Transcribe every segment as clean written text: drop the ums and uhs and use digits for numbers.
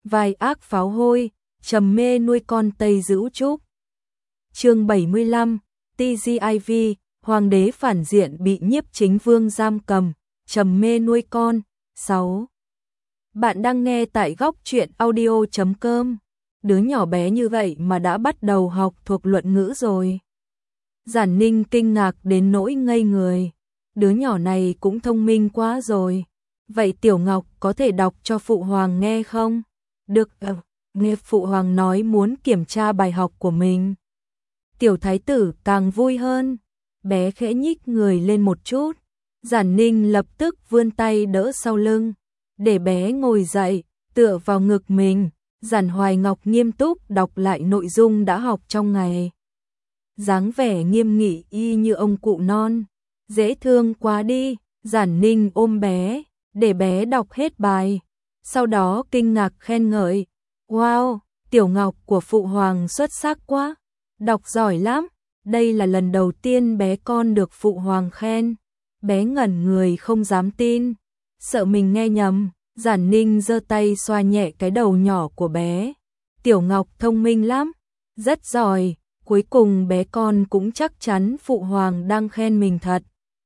vai ác pháo hôi, trầm mê nuôi con Tây Dữ Trúc. Chương 75, TGIV, Hoàng đế phản diện bị Nhiếp Chính Vương giam cầm, trầm mê nuôi con. 6. Bạn đang nghe tại góc truyện audio.com. Đứa nhỏ bé như vậy mà đã bắt đầu học thuộc luận ngữ rồi. Giản Ninh kinh ngạc đến nỗi ngây người. Đứa nhỏ này cũng thông minh quá rồi. Vậy Tiểu Ngọc có thể đọc cho Phụ Hoàng nghe không? Được, nghe Phụ Hoàng nói muốn kiểm tra bài học của mình. Tiểu Thái tử càng vui hơn. Bé khẽ nhích người lên một chút. Giản Ninh lập tức vươn tay đỡ sau lưng, để bé ngồi dậy, tựa vào ngực mình. Giản Hoài Ngọc nghiêm túc đọc lại nội dung đã học trong ngày. Dáng vẻ nghiêm nghị y như ông cụ non. Dễ thương quá đi. Giản Ninh ôm bé, để bé đọc hết bài. Sau đó kinh ngạc khen ngợi. Wow, Tiểu Ngọc của Phụ Hoàng xuất sắc quá. Đọc giỏi lắm. Đây là lần đầu tiên bé con được Phụ Hoàng khen. Bé ngẩn người không dám tin. Sợ mình nghe nhầm. Giản Ninh giơ tay xoa nhẹ cái đầu nhỏ của bé. Tiểu Ngọc thông minh lắm. Rất giỏi. Cuối cùng bé con cũng chắc chắn Phụ Hoàng đang khen mình thật.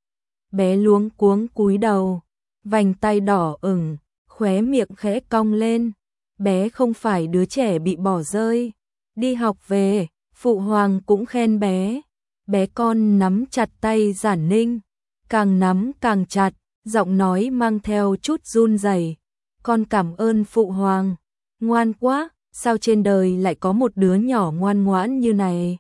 Bé luống cuống cúi đầu. Vành tay đỏ ửng, khóe miệng khẽ cong lên. Bé không phải đứa trẻ bị bỏ rơi. Đi học về, Phụ Hoàng cũng khen bé. Bé con nắm chặt tay Giản Ninh. Càng nắm càng chặt, giọng nói mang theo chút run rẩy. Con cảm ơn Phụ Hoàng. Ngoan quá, sao trên đời lại có một đứa nhỏ ngoan ngoãn như này.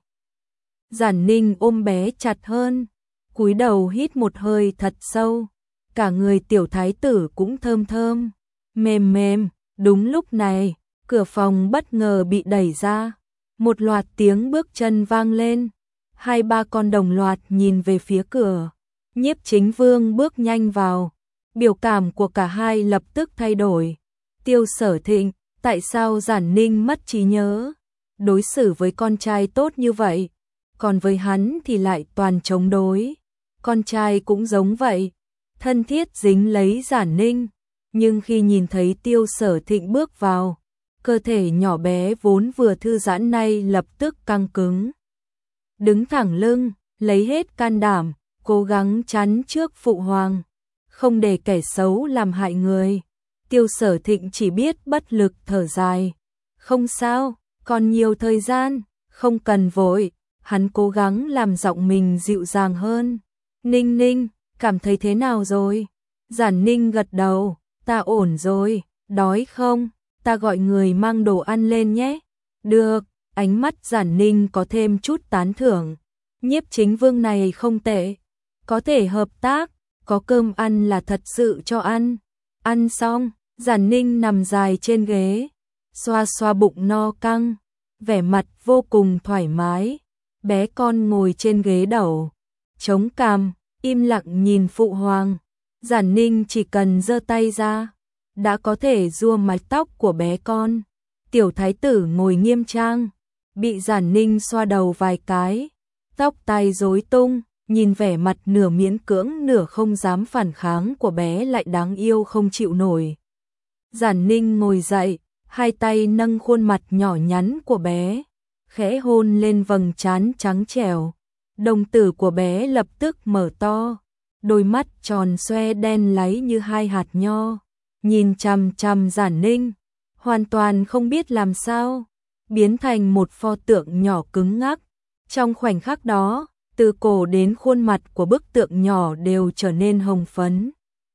Giản Ninh ôm bé chặt hơn, cúi đầu hít một hơi thật sâu. Cả người Tiểu Thái tử cũng thơm thơm, mềm mềm. Đúng lúc này, cửa phòng bất ngờ bị đẩy ra. Một loạt tiếng bước chân vang lên. 2-3 con đồng loạt nhìn về phía cửa. Nhiếp Chính Vương bước nhanh vào. Biểu cảm của cả hai lập tức thay đổi. Tiêu Sở Thịnh, tại sao Giản Ninh mất trí nhớ? Đối xử với con trai tốt như vậy, còn với hắn thì lại toàn chống đối. Con trai cũng giống vậy, thân thiết dính lấy Giản Ninh. Nhưng khi nhìn thấy Tiêu Sở Thịnh bước vào, cơ thể nhỏ bé vốn vừa thư giãn nay lập tức căng cứng. Đứng thẳng lưng, lấy hết can đảm, cố gắng chắn trước Phụ Hoàng, không để kẻ xấu làm hại người. Tiêu Sở Thịnh chỉ biết bất lực thở dài. Không sao, còn nhiều thời gian, không cần vội. Hắn cố gắng làm giọng mình dịu dàng hơn. Ninh Ninh, cảm thấy thế nào rồi? Giản Ninh gật đầu. Ta ổn rồi, đói không? Ta gọi người mang đồ ăn lên nhé. Được, ánh mắt Giản Ninh có thêm chút tán thưởng. Nhiếp Chính Vương này không tệ. Có thể hợp tác, có cơm ăn là thật sự cho ăn. Ăn xong, Giản Ninh nằm dài trên ghế, xoa xoa bụng no căng, vẻ mặt vô cùng thoải mái. Bé con ngồi trên ghế đầu, chống cằm, im lặng nhìn Phụ Hoàng. Giản Ninh chỉ cần giơ tay ra, đã có thể rua mái tóc của bé con. Tiểu Thái tử ngồi nghiêm trang, bị Giản Ninh xoa đầu vài cái, tóc tai rối tung, nhìn vẻ mặt nửa miễn cưỡng nửa không dám phản kháng của bé lại đáng yêu không chịu nổi. Giản Ninh ngồi dậy, hai tay nâng khuôn mặt nhỏ nhắn của bé, khẽ hôn lên vầng trán trắng trẻo. Đồng tử của bé lập tức mở to, đôi mắt tròn xoe đen láy như hai hạt nho, nhìn chằm chằm Giản Ninh, hoàn toàn không biết làm sao, biến thành một pho tượng nhỏ cứng ngắc. Trong khoảnh khắc đó, từ cổ đến khuôn mặt của bức tượng nhỏ đều trở nên hồng phấn.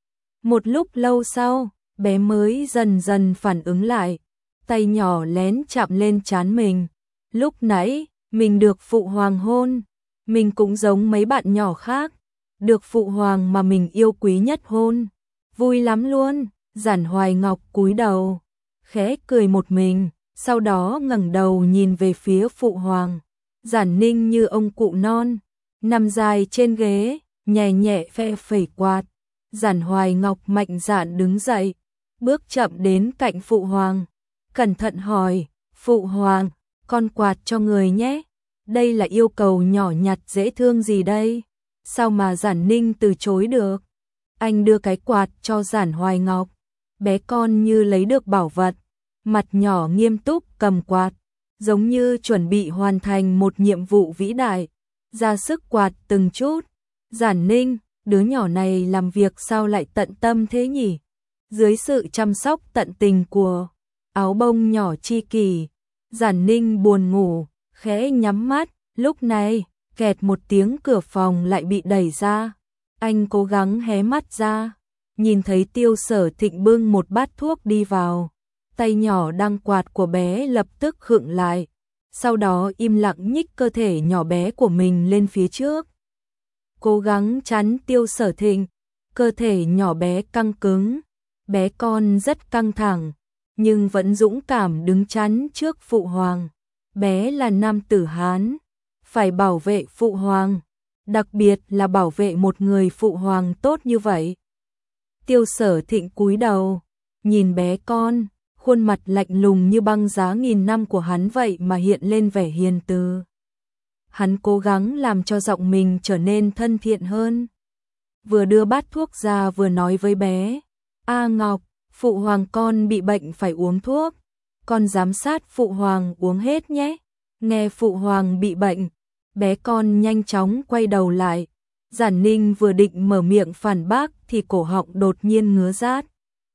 Một lúc lâu sau, bé mới dần dần phản ứng lại, tay nhỏ lén chạm lên trán mình. Lúc nãy, mình được Phụ Hoàng hôn, mình cũng giống mấy bạn nhỏ khác, được Phụ Hoàng mà mình yêu quý nhất hôn. Vui lắm luôn. Giản Hoài Ngọc cúi đầu, khẽ cười một mình, sau đó ngẩng đầu nhìn về phía Phụ Hoàng. Giản Ninh như ông cụ non, nằm dài trên ghế, nhẹ nhẹ phe phẩy quạt. Giản Hoài Ngọc mạnh dạn đứng dậy, bước chậm đến cạnh Phụ Hoàng, cẩn thận hỏi, Phụ Hoàng, con quạt cho người nhé. Đây là yêu cầu nhỏ nhặt dễ thương gì đây? Sao mà Giản Ninh từ chối được? Anh đưa cái quạt cho Giản Hoài Ngọc, bé con như lấy được bảo vật, mặt nhỏ nghiêm túc cầm quạt, giống như chuẩn bị hoàn thành một nhiệm vụ vĩ đại, ra sức quạt từng chút. Giản Ninh, đứa nhỏ này làm việc sao lại tận tâm thế nhỉ? Dưới sự chăm sóc tận tình của áo bông nhỏ chi kỷ, Giản Ninh buồn ngủ, khẽ nhắm mắt, lúc này, kẹt một tiếng cửa phòng lại bị đẩy ra. Anh cố gắng hé mắt ra, nhìn thấy Tiêu Sở Thịnh bưng một bát thuốc đi vào. Tay nhỏ đang quạt của bé lập tức khựng lại, sau đó im lặng nhích cơ thể nhỏ bé của mình lên phía trước. Cố gắng chắn Tiêu Sở Thịnh, cơ thể nhỏ bé căng cứng, bé con rất căng thẳng, nhưng vẫn dũng cảm đứng chắn trước phụ hoàng. Bé là nam tử Hán, phải bảo vệ phụ hoàng, đặc biệt là bảo vệ một người phụ hoàng tốt như vậy. Tiêu Sở Thịnh cúi đầu, nhìn bé con, khuôn mặt lạnh lùng như băng giá nghìn năm của hắn vậy mà hiện lên vẻ hiền từ. Hắn cố gắng làm cho giọng mình trở nên thân thiện hơn. Vừa đưa bát thuốc ra vừa nói với bé, A Ngọc, phụ hoàng con bị bệnh phải uống thuốc, con giám sát phụ hoàng uống hết nhé. Nghe phụ hoàng bị bệnh, bé con nhanh chóng quay đầu lại. Giản Ninh vừa định mở miệng phản bác thì cổ họng đột nhiên ngứa rát.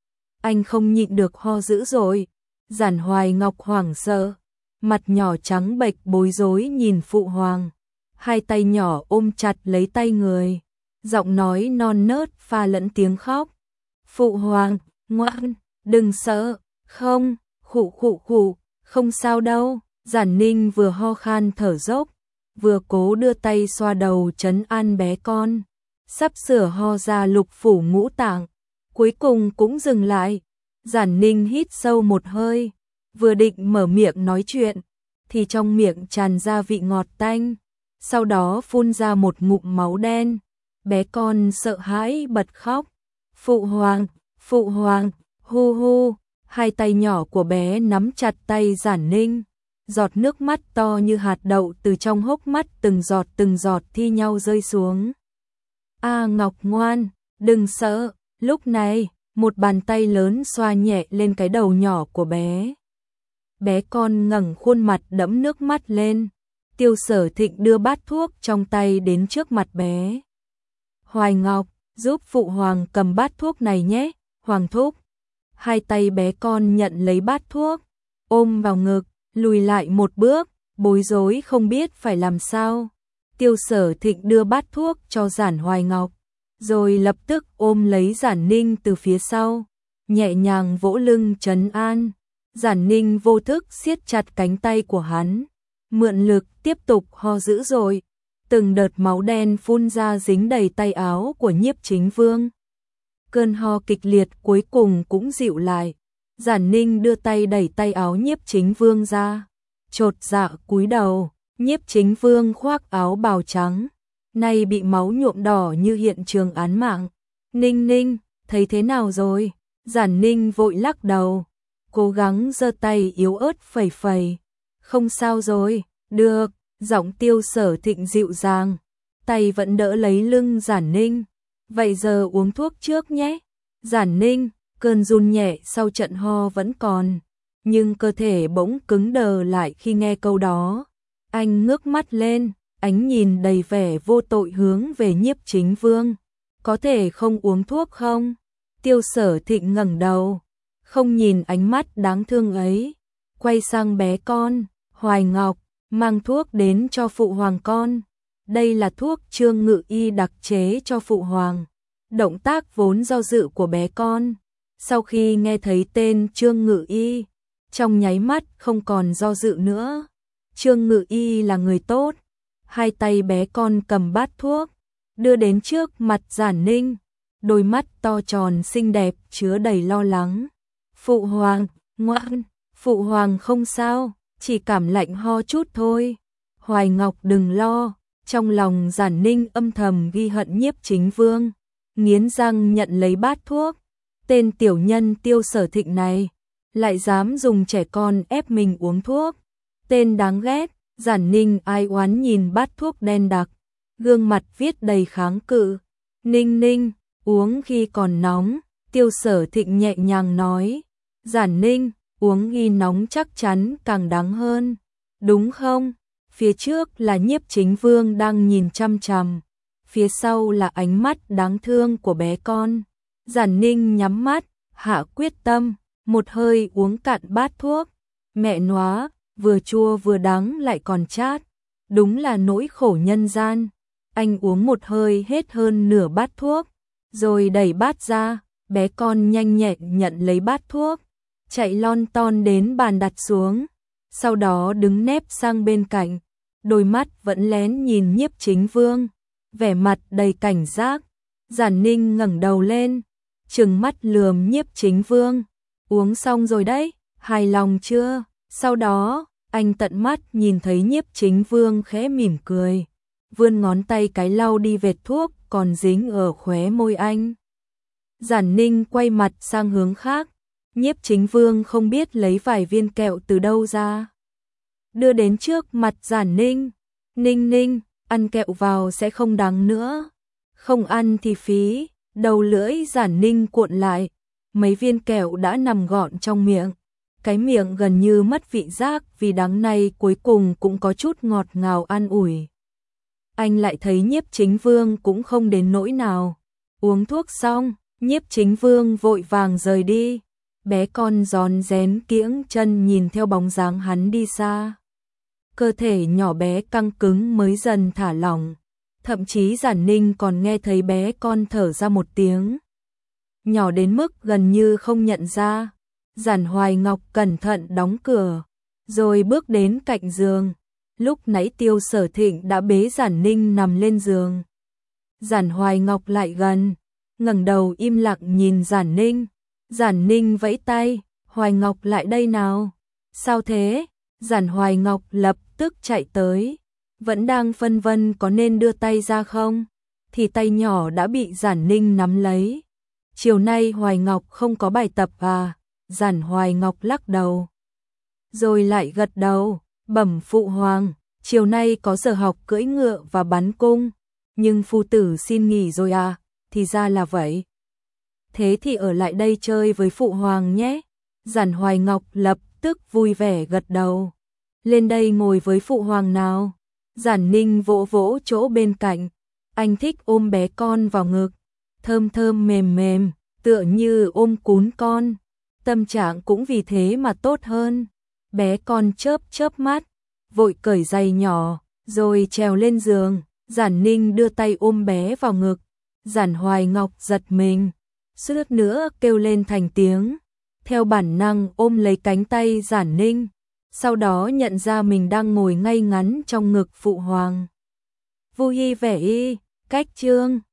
Anh không nhịn được ho dữ rồi. Giản Hoài Ngọc hoảng sợ, mặt nhỏ trắng bệch bối rối nhìn phụ hoàng, hai tay nhỏ ôm chặt lấy tay người, giọng nói non nớt pha lẫn tiếng khóc. Phụ hoàng, ngoan, đừng sợ, không, khụ khụ khụ, không sao đâu. Giản Ninh vừa ho khan thở dốc, vừa cố đưa tay xoa đầu trấn an bé con, sắp sửa ho ra lục phủ ngũ tạng, cuối cùng cũng dừng lại. Giản Ninh hít sâu một hơi, vừa định mở miệng nói chuyện, thì trong miệng tràn ra vị ngọt tanh, sau đó phun ra một ngụm máu đen. Bé con sợ hãi bật khóc. Phụ hoàng, hu hu, hai tay nhỏ của bé nắm chặt tay Giản Ninh. Giọt nước mắt to như hạt đậu từ trong hốc mắt từng giọt thi nhau rơi xuống. A Ngọc ngoan, đừng sợ. Lúc này, một bàn tay lớn xoa nhẹ lên cái đầu nhỏ của bé. Bé con ngẩng khuôn mặt đẫm nước mắt lên. Tiêu Sở Thịnh đưa bát thuốc trong tay đến trước mặt bé. Hoài Ngọc, giúp phụ hoàng cầm bát thuốc này nhé, hoàng thúc. Hai tay bé con nhận lấy bát thuốc, ôm vào ngực, lùi lại một bước, bối rối không biết phải làm sao. Tiêu Sở Thịnh đưa bát thuốc cho Giản Hoài Ngọc, rồi lập tức ôm lấy Giản Ninh từ phía sau, nhẹ nhàng vỗ lưng trấn an. Giản Ninh vô thức siết chặt cánh tay của hắn, mượn lực tiếp tục ho dữ dội, từng đợt máu đen phun ra dính đầy tay áo của Nhiếp Chính Vương. Cơn ho kịch liệt cuối cùng cũng dịu lại. Giản Ninh đưa tay đẩy tay áo Nhiếp Chính Vương ra, chột dạ cúi đầu. Nhiếp Chính Vương khoác áo bào trắng, nay bị máu nhuộm đỏ như hiện trường án mạng. Ninh Ninh, thấy thế nào rồi? Giản Ninh vội lắc đầu, cố gắng giơ tay yếu ớt phẩy phẩy. Không sao rồi, được. Giọng Tiêu Sở Thịnh dịu dàng, tay vẫn đỡ lấy lưng Giản Ninh. Vậy giờ uống thuốc trước nhé. Giản Ninh, cơn run nhẹ sau trận ho vẫn còn, nhưng cơ thể bỗng cứng đờ lại khi nghe câu đó. Anh ngước mắt lên, ánh nhìn đầy vẻ vô tội hướng về Nhiếp Chính Vương. Có thể không uống thuốc không? Tiêu Sở Thịnh ngẩng đầu, không nhìn ánh mắt đáng thương ấy, quay sang bé con. Hoài Ngọc, mang thuốc đến cho phụ hoàng con. Đây là thuốc Trương Ngự Y đặc chế cho phụ hoàng. Động tác vốn do dự của bé con, sau khi nghe thấy tên Trương Ngự Y, trong nháy mắt không còn do dự nữa. Trương Ngự Y là người tốt. Hai tay bé con cầm bát thuốc, đưa đến trước mặt Giản Ninh, đôi mắt to tròn xinh đẹp chứa đầy lo lắng. Phụ hoàng, ngoan, phụ hoàng không sao, chỉ cảm lạnh ho chút thôi. Hoài Ngọc đừng lo. Trong lòng Giản Ninh âm thầm ghi hận Nhiếp Chính Vương, nghiến răng nhận lấy bát thuốc. Tên tiểu nhân Tiêu Sở Thịnh này lại dám dùng trẻ con ép mình uống thuốc. Tên đáng ghét. Giản Ninh ai oán nhìn bát thuốc đen đặc, gương mặt viết đầy kháng cự. Ninh Ninh, uống khi còn nóng. Tiêu Sở Thịnh nhẹ nhàng nói. Giản Ninh, uống y nóng chắc chắn càng đáng hơn, đúng không? Phía trước là Nhiếp Chính Vương đang nhìn chăm chằm, phía sau là ánh mắt đáng thương của bé con. Giản Ninh nhắm mắt, hạ quyết tâm, một hơi uống cạn bát thuốc. Mẹ nóa, vừa chua vừa đắng lại còn chát, đúng là nỗi khổ nhân gian. Anh uống một hơi hết hơn nửa bát thuốc, rồi đẩy bát ra, bé con nhanh nhẹn nhận lấy bát thuốc, chạy lon ton đến bàn đặt xuống, sau đó đứng nép sang bên cạnh, đôi mắt vẫn lén nhìn Nhiếp Chính Vương, vẻ mặt đầy cảnh giác. Giản Ninh ngẩng đầu lên, trừng mắt lườm Nhiếp Chính Vương, uống xong rồi đấy, hài lòng chưa? Sau đó, anh tận mắt nhìn thấy Nhiếp Chính Vương khẽ mỉm cười, vươn ngón tay cái lau đi vệt thuốc còn dính ở khóe môi anh. Giản Ninh quay mặt sang hướng khác, Nhiếp Chính Vương không biết lấy vài viên kẹo từ đâu ra, đưa đến trước mặt Giản Ninh. Ninh Ninh, ăn kẹo vào sẽ không đắng nữa, không ăn thì phí. Đầu lưỡi Giản Ninh cuộn lại, mấy viên kẹo đã nằm gọn trong miệng, cái miệng gần như mất vị giác vì đắng này cuối cùng cũng có chút ngọt ngào an ủi. Anh lại thấy Nhiếp Chính Vương cũng không đến nỗi nào. Uống thuốc xong, Nhiếp Chính Vương vội vàng rời đi. Bé con rón rén kiễng chân nhìn theo bóng dáng hắn đi xa. Cơ thể nhỏ bé căng cứng mới dần thả lỏng. Thậm chí Giản Ninh còn nghe thấy bé con thở ra một tiếng, nhỏ đến mức gần như không nhận ra. Giản Hoài Ngọc cẩn thận đóng cửa, rồi bước đến cạnh giường. Lúc nãy Tiêu Sở Thịnh đã bế Giản Ninh nằm lên giường. Giản Hoài Ngọc lại gần, ngẩng đầu im lặng nhìn Giản Ninh. Giản Ninh vẫy tay, Hoài Ngọc lại đây nào. Sao thế? Giản Hoài Ngọc lập tức chạy tới. Vẫn đang phân vân có nên đưa tay ra không, thì tay nhỏ đã bị Giản Ninh nắm lấy. Chiều nay Hoài Ngọc không có bài tập à? Giản Hoài Ngọc lắc đầu, rồi lại gật đầu, bẩm phụ hoàng, chiều nay có giờ học cưỡi ngựa và bắn cung, nhưng phu tử xin nghỉ rồi à? Thì ra là vậy. Thế thì ở lại đây chơi với phụ hoàng nhé. Giản Hoài Ngọc lập tức vui vẻ gật đầu. Lên đây ngồi với phụ hoàng nào. Giản Ninh vỗ vỗ chỗ bên cạnh, anh thích ôm bé con vào ngực, thơm thơm mềm mềm, tựa như ôm cún con, tâm trạng cũng vì thế mà tốt hơn. Bé con chớp chớp mắt, vội cởi giày nhỏ, rồi trèo lên giường. Giản Ninh đưa tay ôm bé vào ngực, Giản Hoài Ngọc giật mình, suýt nữa kêu lên thành tiếng, theo bản năng ôm lấy cánh tay Giản Ninh. Sau đó nhận ra mình đang ngồi ngay ngắn trong ngực phụ hoàng. Vui vẻ y, cách chương